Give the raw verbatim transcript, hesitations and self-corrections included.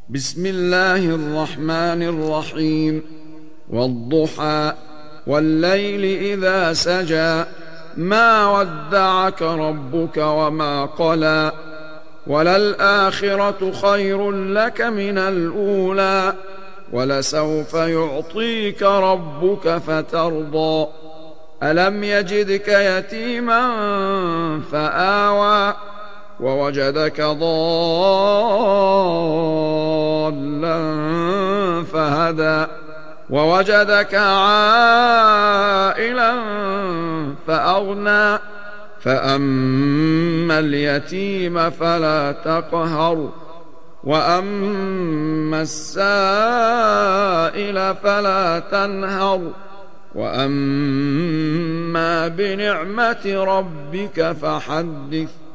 بسم الله الرحمن الرحيم. والضحى والليل إذا سجى ما ودعك ربك وما قلى وللآخرة خير لك من الأولى ولسوف يعطيك ربك فترضى ألم يجدك يتيما فآوى ووجدك ضالا فهدى ووجدك عائلا فأغنى فأما اليتيم فلا تقهر وأما السائل فلا تنهر وأما بنعمة ربك فحدث.